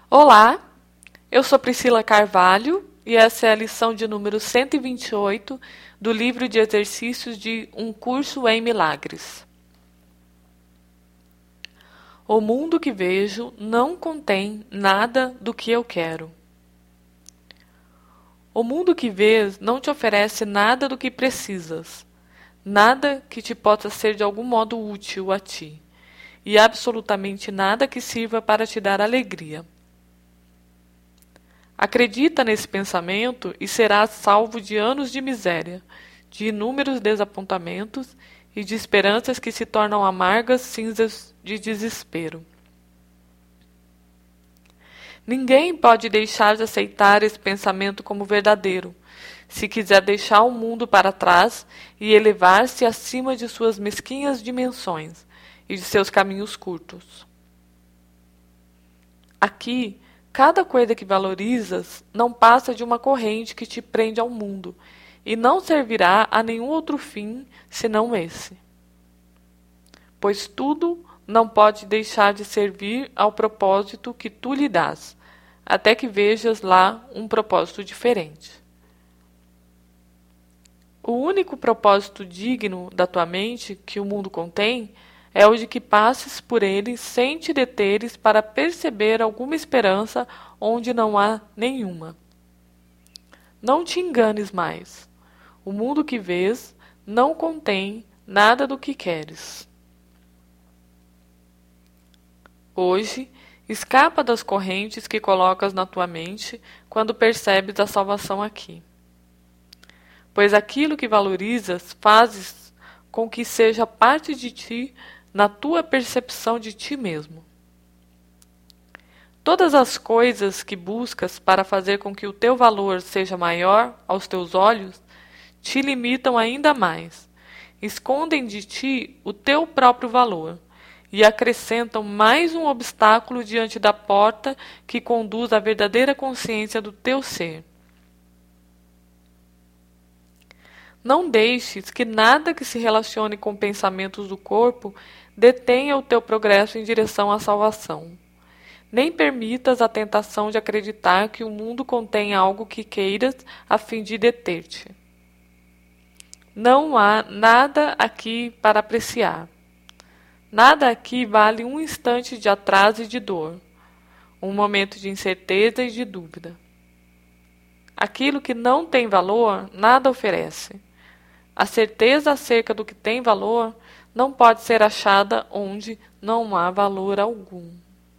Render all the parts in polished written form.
Olá, eu sou Priscila Carvalho e essa é a lição de número 128 do livro de exercícios de Um Curso em Milagres. O mundo que vejo não contém nada do que eu quero. O mundo que vês não te oferece nada do que precisas, nada que te possa ser de algum modo útil a ti, e absolutamente nada que sirva para te dar alegria. Acredita nesse pensamento e serás salvo de anos de miséria, de inúmeros desapontamentos e de esperanças que se tornam amargas cinzas de desespero. Ninguém pode deixar de aceitar esse pensamento como verdadeiro, se quiser deixar o mundo para trás e elevar-se acima de suas mesquinhas dimensões e de seus caminhos curtos. Aqui, cada coisa que valorizas não passa de uma corrente que te prende ao mundo e não servirá a nenhum outro fim senão esse. Pois tudo não pode deixar de servir ao propósito que tu lhe dás, até que vejas lá um propósito diferente. O único propósito digno da tua mente que o mundo contém é o de que passes por ele sem te deteres para perceber alguma esperança onde não há nenhuma. Não te enganes mais. O mundo que vês não contém nada do que queres. Hoje, escapa das correntes que colocas na tua mente quando percebes a salvação aqui. Pois aquilo que valorizas fazes com que seja parte de ti na tua percepção de ti mesmo. Todas as coisas que buscas para fazer com que o teu valor seja maior aos teus olhos te limitam ainda mais, escondem de ti o teu próprio valor e acrescentam mais um obstáculo diante da porta que conduz à verdadeira consciência do teu ser. Não deixes que nada que se relacione com pensamentos do corpo detenha o teu progresso em direção à salvação. Nem permitas a tentação de acreditar que o mundo contém algo que queiras a fim de deter-te. Não há nada aqui para apreciar. Nada aqui vale um instante de atraso e de dor, um momento de incerteza e de dúvida. Aquilo que não tem valor, nada oferece. A certeza acerca do que tem valor não pode ser achada onde não há valor algum.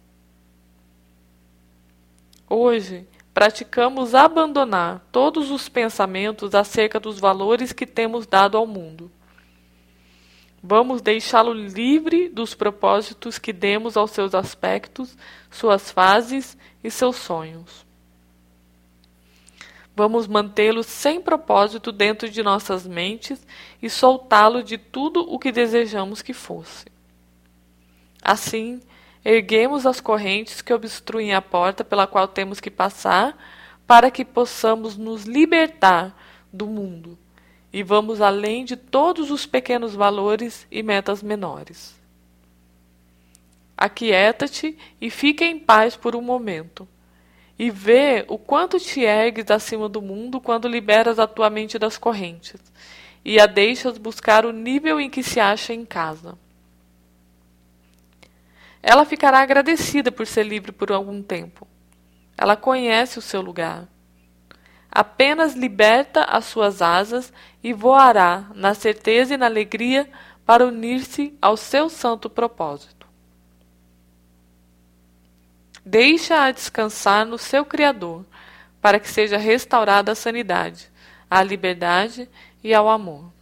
Hoje, praticamos abandonar todos os pensamentos acerca dos valores que temos dado ao mundo. Vamos deixá-lo livre dos propósitos que demos aos seus aspectos, suas fases e seus sonhos. Vamos mantê-lo sem propósito dentro de nossas mentes e soltá-lo de tudo o que desejamos que fosse. Assim, erguemos as correntes que obstruem a porta pela qual temos que passar para que possamos nos libertar do mundo e vamos além de todos os pequenos valores e metas menores. Aquieta-te e fica em paz por um momento. E vê o quanto te ergues acima do mundo quando liberas a tua mente das correntes e a deixas buscar o nível em que se acha em casa. Ela ficará agradecida por ser livre por algum tempo. Ela conhece o seu lugar. Apenas liberta as suas asas e voará na certeza e na alegria para unir-se ao seu santo propósito. Deixa-a descansar no seu Criador, para que seja restaurada a sanidade, a liberdade e ao amor.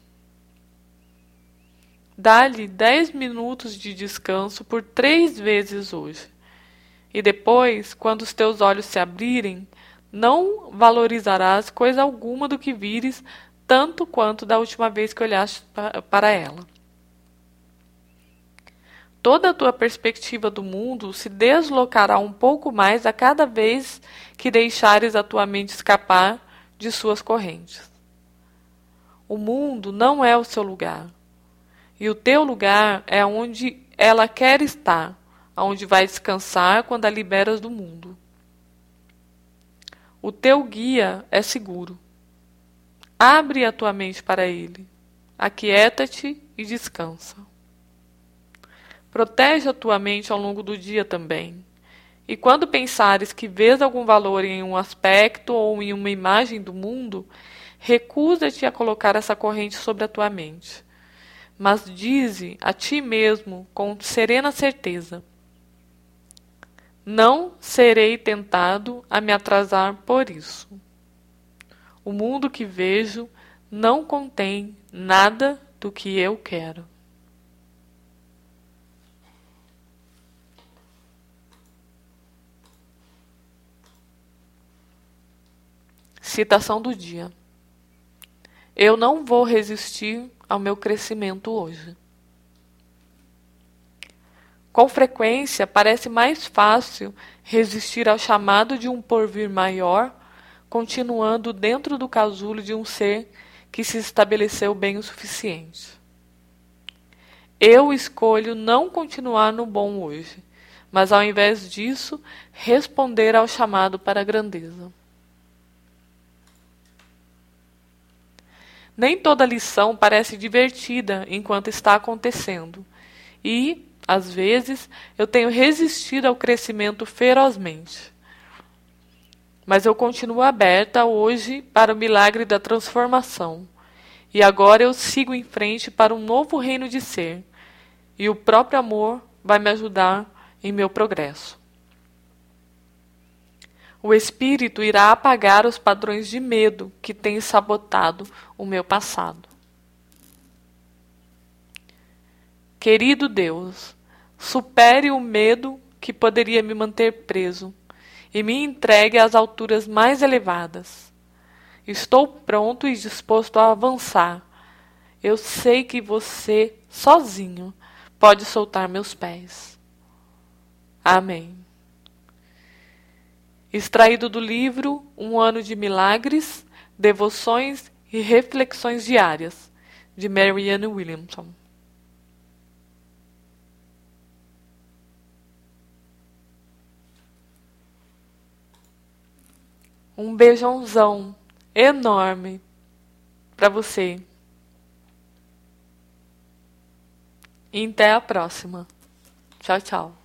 Dá-lhe 10 minutos de descanso por 3 vezes hoje. E depois, quando os teus olhos se abrirem, não valorizarás coisa alguma do que vires, tanto quanto da última vez que olhaste para ela. Toda a tua perspectiva do mundo se deslocará um pouco mais a cada vez que deixares a tua mente escapar de suas correntes. O mundo não é o seu lugar, e o teu lugar é onde ela quer estar, onde vai descansar quando a liberas do mundo. O teu guia é seguro. Abre a tua mente para ele. Aquieta-te e descansa. Protege a tua mente ao longo do dia também. E quando pensares que vês algum valor em um aspecto ou em uma imagem do mundo, recusa-te a colocar essa corrente sobre a tua mente. Mas dize a ti mesmo com serena certeza: não serei tentado a me atrasar por isso. O mundo que vejo não contém nada do que eu quero. Citação do dia. Eu não vou resistir ao meu crescimento hoje. Com frequência, parece mais fácil resistir ao chamado de um porvir maior, continuando dentro do casulo de um ser que se estabeleceu bem o suficiente. Eu escolho não continuar no bom hoje, mas ao invés disso, responder ao chamado para a grandeza. Nem toda lição parece divertida enquanto está acontecendo, e, às vezes, eu tenho resistido ao crescimento ferozmente. Mas eu continuo aberta hoje para o milagre da transformação, e agora eu sigo em frente para um novo reino de ser, e o próprio amor vai me ajudar em meu progresso. O Espírito irá apagar os padrões de medo que têm sabotado o meu passado. Querido Deus, supere o medo que poderia me manter preso e me entregue às alturas mais elevadas. Estou pronto e disposto a avançar. Eu sei que você, sozinho, pode soltar meus pés. Amém. Extraído do livro Um Ano de Milagres, Devoções e Reflexões Diárias, de Marianne Williamson. Um beijãozão enorme para você. E até a próxima. Tchau, tchau.